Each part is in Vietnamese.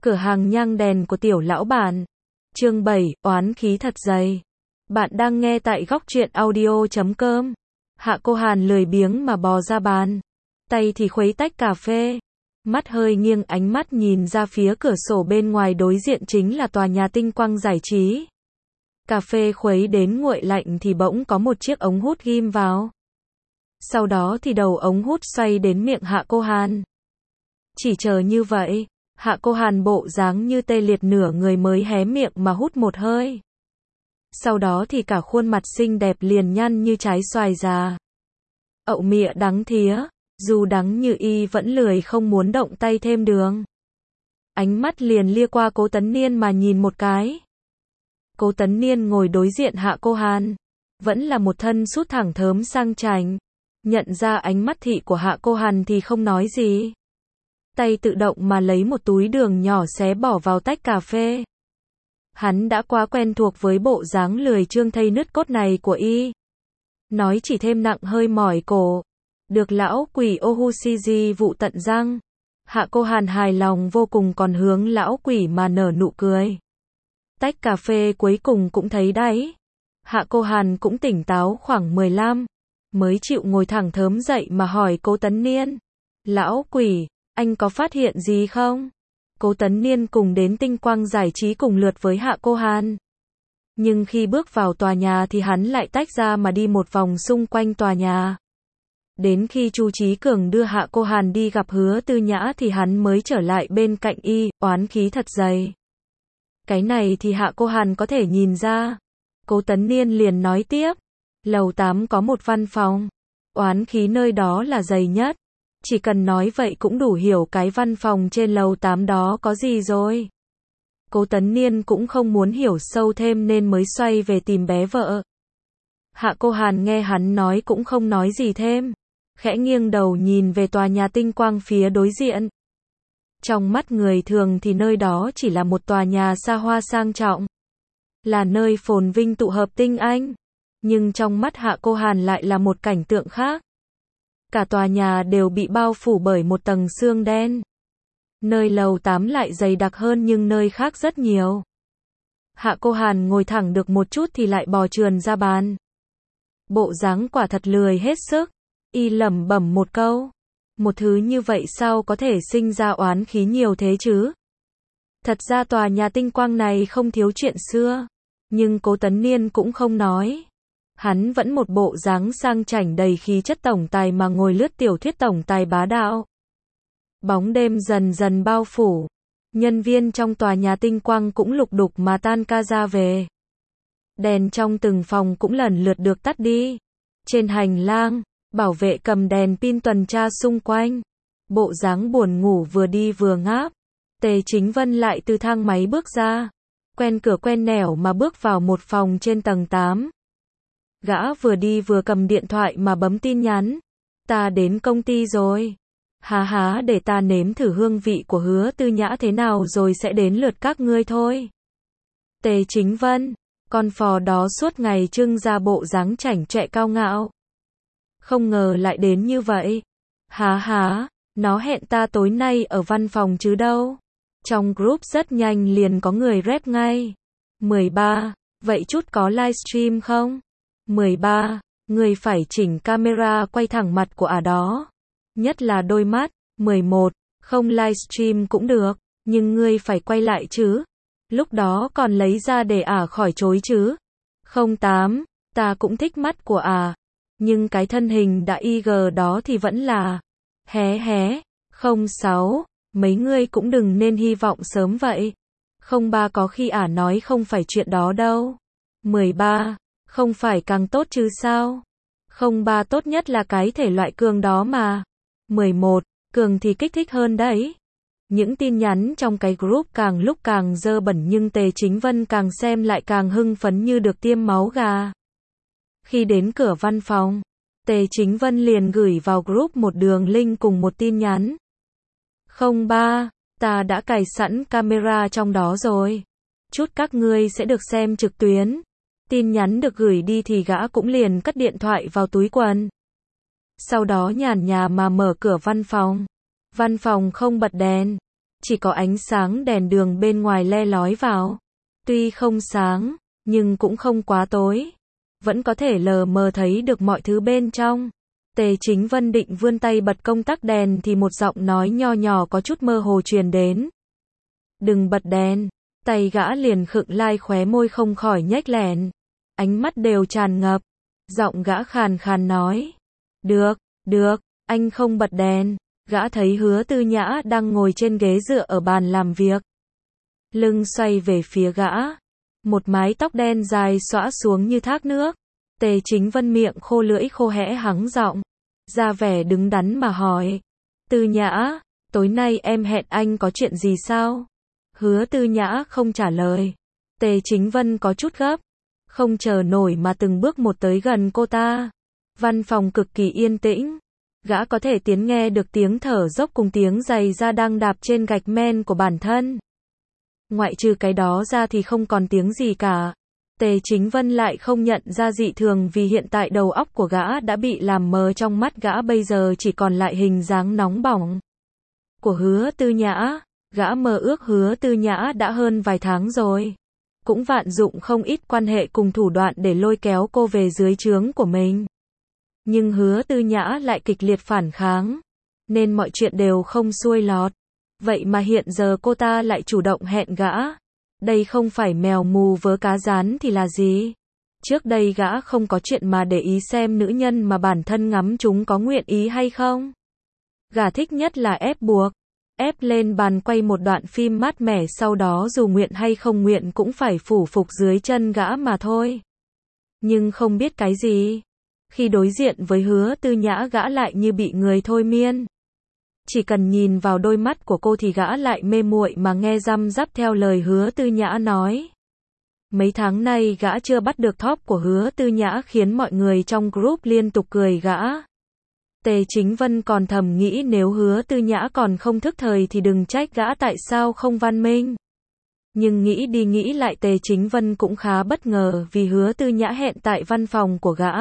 Cửa hàng nhang đèn của tiểu lão bản. Chương 7, oán khí thật dày. Bạn đang nghe tại góc truyện audio.com. Hạ Cô Hàn lười biếng mà bò ra bàn. Tay thì khuấy tách cà phê. Mắt hơi nghiêng, ánh mắt nhìn ra phía cửa sổ bên ngoài, đối diện chính là tòa nhà Tinh Quang Giải Trí. Cà phê khuấy đến nguội lạnh thì bỗng có một chiếc ống hút ghim vào. Sau đó thì đầu ống hút xoay đến miệng Hạ Cô Hàn. Chỉ chờ như vậy, Hạ Cô Hàn bộ dáng như tê liệt nửa người mới hé miệng mà hút một hơi. Sau đó thì cả khuôn mặt xinh đẹp liền nhăn như trái xoài già. Ậu mịa đắng thía, dù đắng như y vẫn lười không muốn động tay thêm đường. Ánh mắt liền lia qua Cố Tấn Niên mà nhìn một cái. Cố Tấn Niên ngồi đối diện Hạ Cô Hàn, vẫn là một thân sút thẳng thớm sang chảnh. Nhận ra ánh mắt thị của Hạ Cô Hàn thì không nói gì. Tay tự động mà lấy một túi đường nhỏ xé bỏ vào tách cà phê. Hắn đã quá quen thuộc với bộ dáng lười trương thây nứt cốt này của y. Nói chỉ thêm nặng hơi mỏi cổ. Được lão quỷ Ohushiji vụ tận răng. Hạ Cô Hàn hài lòng vô cùng, còn hướng lão quỷ mà nở nụ cười. Tách cà phê cuối cùng cũng thấy đáy. Hạ Cô Hàn cũng tỉnh táo khoảng 15. Mới chịu ngồi thẳng thớm dậy mà hỏi Cố Tấn Niên. Lão quỷ, anh có phát hiện gì không? Cố Tấn Niên cùng đến Tinh Quang Giải Trí cùng lượt với Hạ Cô Hàn. Nhưng khi bước vào tòa nhà thì hắn lại tách ra mà đi một vòng xung quanh tòa nhà. Đến khi Chu Chí Cường đưa Hạ Cô Hàn đi gặp Hứa Tư Nhã thì hắn mới trở lại bên cạnh y, oán khí thật dày. Cái này thì Hạ Cô Hàn có thể nhìn ra. Cố Tấn Niên liền nói tiếp. Lầu 8 có một văn phòng. Oán khí nơi đó là dày nhất. Chỉ cần nói vậy cũng đủ hiểu cái văn phòng trên lầu 8 đó có gì rồi. Cố Tấn Niên cũng không muốn hiểu sâu thêm nên mới xoay về tìm bé vợ. Hạ Cô Hàn nghe hắn nói cũng không nói gì thêm. Khẽ nghiêng đầu nhìn về tòa nhà Tinh Quang phía đối diện. Trong mắt người thường thì nơi đó chỉ là một tòa nhà xa hoa sang trọng. Là nơi phồn vinh tụ hợp tinh anh. Nhưng trong mắt Hạ Cô Hàn lại là một cảnh tượng khác. Cả tòa nhà đều bị bao phủ bởi một tầng sương đen. Nơi lầu 8 lại dày đặc hơn nhưng nơi khác rất nhiều. Hạ Cô Hàn ngồi thẳng được một chút thì lại bò trườn ra bàn. Bộ dáng quả thật lười hết sức. Y lẩm bẩm một câu. Một thứ như vậy sao có thể sinh ra oán khí nhiều thế chứ? Thật ra tòa nhà Tinh Quang này không thiếu chuyện xưa. Nhưng Cố Tấn Niên cũng không nói. Hắn vẫn một bộ dáng sang chảnh đầy khí chất tổng tài mà ngồi lướt tiểu thuyết tổng tài bá đạo. Bóng đêm dần dần bao phủ. Nhân viên trong tòa nhà Tinh Quang cũng lục đục mà tan ca ra về. Đèn trong từng phòng cũng lần lượt được tắt đi. Trên hành lang, bảo vệ cầm đèn pin tuần tra xung quanh. Bộ dáng buồn ngủ vừa đi vừa ngáp. Tề Chính Vân lại từ thang máy bước ra. Quen cửa quen nẻo mà bước vào một phòng trên tầng 8. Gã vừa đi vừa cầm điện thoại mà bấm tin nhắn. Ta đến công ty rồi. Há để ta nếm thử hương vị của Hứa Tư Nhã thế nào rồi sẽ đến lượt các ngươi thôi. Tề Chính Vân, con phò đó suốt ngày trưng ra bộ dáng chảnh chọe cao ngạo. Không ngờ lại đến như vậy. Nó hẹn ta tối nay ở văn phòng chứ đâu. Trong group rất nhanh liền có người rep ngay. 13, vậy chút có livestream không? 13, người phải chỉnh camera quay thẳng mặt của đó. Nhất là đôi mắt. 11, không livestream cũng được, nhưng ngươi phải quay lại chứ. Lúc đó còn lấy ra để khỏi chối chứ. 08, ta cũng thích mắt của nhưng cái thân hình đã IG đó thì vẫn là. 06, mấy ngươi cũng đừng nên hy vọng sớm vậy. 03 có khi nói không phải chuyện đó đâu. 13, không phải càng tốt chứ sao? 03 tốt nhất là cái thể loại cường đó mà. 11, cường thì kích thích hơn đấy. Những tin nhắn trong cái group càng lúc càng dơ bẩn nhưng Tề Chính Vân càng xem lại càng hưng phấn như được tiêm máu gà. Khi đến cửa văn phòng, Tề Chính Vân liền gửi vào group một đường link cùng một tin nhắn. 03, ta đã cài sẵn camera trong đó rồi. Chút các ngươi sẽ được xem trực tuyến. Tin nhắn được gửi đi thì gã cũng liền cất điện thoại vào túi quần. Sau đó nhàn nhã mà mở cửa văn phòng. Văn phòng không bật đèn. Chỉ có ánh sáng đèn đường bên ngoài le lói vào. Tuy không sáng, nhưng cũng không quá tối. Vẫn có thể lờ mờ thấy được mọi thứ bên trong. Tề Chính Vân định vươn tay bật công tắc đèn thì một giọng nói nho nhỏ có chút mơ hồ truyền đến. Đừng bật đèn. Tay gã liền khựng lại, khóe môi không khỏi nhếch lẻn. Ánh mắt đều tràn ngập. Giọng gã khàn khàn nói. Được, anh không bật đèn. Gã thấy Hứa Tư Nhã đang ngồi trên ghế dựa ở bàn làm việc. Lưng xoay về phía gã. Một mái tóc đen dài xõa xuống như thác nước. Tề Chính Vân miệng khô lưỡi khô hẽ hắng giọng. Ra vẻ đứng đắn mà hỏi. Tư Nhã, tối nay em hẹn anh có chuyện gì sao? Hứa Tư Nhã không trả lời. Tề Chính Vân có chút gấp. Không chờ nổi mà từng bước một tới gần cô ta. Văn phòng cực kỳ yên tĩnh. Gã có thể nghe được tiếng thở dốc cùng tiếng giày da đang đạp trên gạch men của bản thân. Ngoại trừ cái đó ra thì không còn tiếng gì cả. Tề Chính Vân lại không nhận ra dị thường vì hiện tại đầu óc của gã đã bị làm mờ, trong mắt gã bây giờ chỉ còn lại hình dáng nóng bỏng của Hứa Tư Nhã. Gã mơ ước Hứa Tư Nhã đã hơn vài tháng rồi. Cũng vạn dụng không ít quan hệ cùng thủ đoạn để lôi kéo cô về dưới trướng của mình. Nhưng Hứa Tư Nhã lại kịch liệt phản kháng. Nên mọi chuyện đều không xuôi lọt. Vậy mà hiện giờ cô ta lại chủ động hẹn gã. Đây không phải mèo mù vớ cá rán thì là gì? Trước đây gã không có chuyện mà để ý xem nữ nhân mà bản thân ngắm chúng có nguyện ý hay không. Gã thích nhất là ép buộc. Ép lên bàn quay một đoạn phim mát mẻ, sau đó dù nguyện hay không nguyện cũng phải phủ phục dưới chân gã mà thôi. Nhưng không biết cái gì. Khi đối diện với Hứa Tư Nhã, gã lại như bị người thôi miên. Chỉ cần nhìn vào đôi mắt của cô thì gã lại mê muội mà nghe răm rắp theo lời Hứa Tư Nhã nói. Mấy tháng nay gã chưa bắt được top của Hứa Tư Nhã khiến mọi người trong group liên tục cười gã. Tề Chính Vân còn thầm nghĩ nếu Hứa Tư Nhã còn không thức thời thì đừng trách gã tại sao không văn minh. Nhưng nghĩ đi nghĩ lại Tề Chính Vân cũng khá bất ngờ vì Hứa Tư Nhã hẹn tại văn phòng của gã.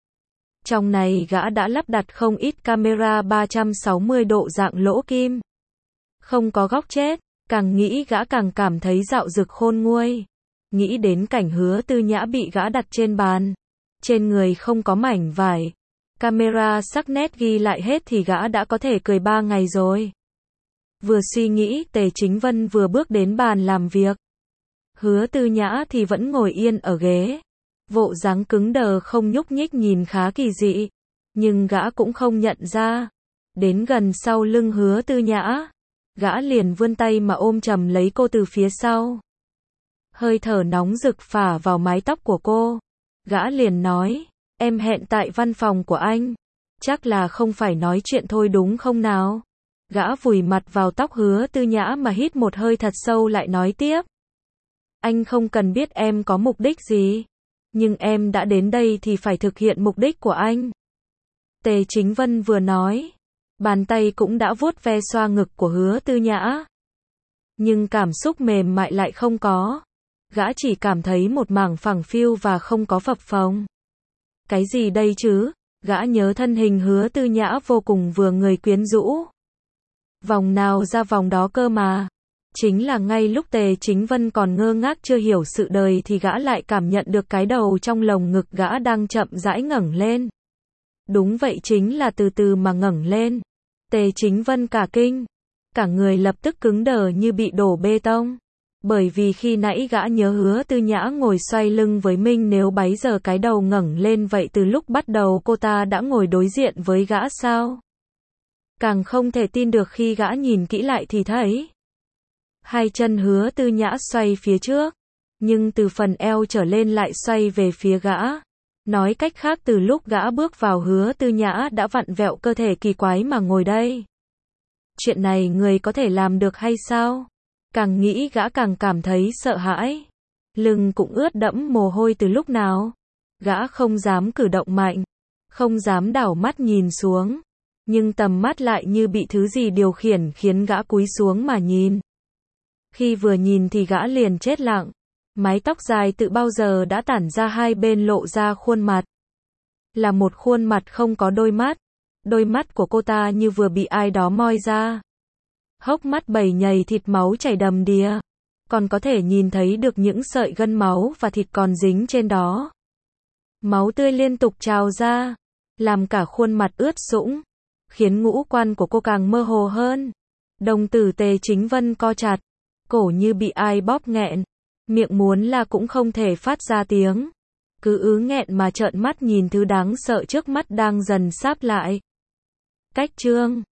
Trong này gã đã lắp đặt không ít camera 360 độ dạng lỗ kim. Không có góc chết, càng nghĩ gã càng cảm thấy dạo dực khôn nguôi. Nghĩ đến cảnh Hứa Tư Nhã bị gã đặt trên bàn. Trên người không có mảnh vải. Camera sắc nét ghi lại hết thì gã đã có thể cười 3 ngày rồi. Vừa suy nghĩ, Tề Chính Vân vừa bước đến bàn làm việc. Hứa Tư Nhã thì vẫn ngồi yên ở ghế. Bộ dáng cứng đờ không nhúc nhích nhìn khá kỳ dị. Nhưng gã cũng không nhận ra. Đến gần sau lưng Hứa Tư Nhã. Gã liền vươn tay mà ôm chầm lấy cô từ phía sau. Hơi thở nóng rực phả vào mái tóc của cô. Gã liền nói. Em hẹn tại văn phòng của anh. Chắc là không phải nói chuyện thôi đúng không nào? Gã vùi mặt vào tóc Hứa Tư Nhã mà hít một hơi thật sâu lại nói tiếp. Anh không cần biết em có mục đích gì. Nhưng em đã đến đây thì phải thực hiện mục đích của anh. Tề Chính Vân vừa nói. Bàn tay cũng đã vuốt ve xoa ngực của Hứa Tư Nhã. Nhưng cảm xúc mềm mại lại không có. Gã chỉ cảm thấy một mảng phẳng phiu và không có phập phồng. Cái gì đây chứ? Gã nhớ thân hình Hứa Tư Nhã vô cùng vừa người quyến rũ. Vòng nào ra vòng đó cơ mà. Chính là ngay lúc Tề Chính Vân còn ngơ ngác chưa hiểu sự đời thì gã lại cảm nhận được cái đầu trong lồng ngực gã đang chậm rãi ngẩng lên. Đúng vậy, chính là từ từ mà ngẩng lên. Tề Chính Vân cả kinh. Cả người lập tức cứng đờ như bị đổ bê tông. Bởi vì khi nãy gã nhớ Hứa Tư Nhã ngồi xoay lưng với mình, nếu bấy giờ cái đầu ngẩng lên vậy từ lúc bắt đầu cô ta đã ngồi đối diện với gã sao? Càng không thể tin được khi gã nhìn kỹ lại thì thấy hai chân Hứa Tư Nhã xoay phía trước, nhưng từ phần eo trở lên lại xoay về phía gã. Nói cách khác từ lúc gã bước vào Hứa Tư Nhã đã vặn vẹo cơ thể kỳ quái mà ngồi đây. Chuyện này người có thể làm được hay sao? Càng nghĩ gã càng cảm thấy sợ hãi. Lưng cũng ướt đẫm mồ hôi từ lúc nào. Gã không dám cử động mạnh. Không dám đảo mắt nhìn xuống. Nhưng tầm mắt lại như bị thứ gì điều khiển khiến gã cúi xuống mà nhìn. Khi vừa nhìn thì gã liền chết lặng. Mái tóc dài tự bao giờ đã tản ra hai bên lộ ra khuôn mặt. Là một khuôn mặt không có đôi mắt. Đôi mắt của cô ta như vừa bị ai đó moi ra. Hốc mắt bầy nhầy thịt máu chảy đầm đìa. Còn có thể nhìn thấy được những sợi gân máu và thịt còn dính trên đó. Máu tươi liên tục trào ra, làm cả khuôn mặt ướt sũng, khiến ngũ quan của cô càng mơ hồ hơn. Đồng tử Tề Chính Vân co chặt, cổ như bị ai bóp nghẹn, miệng muốn là cũng không thể phát ra tiếng. Cứ ứ nghẹn mà trợn mắt nhìn thứ đáng sợ trước mắt đang dần sáp lại. Cách chương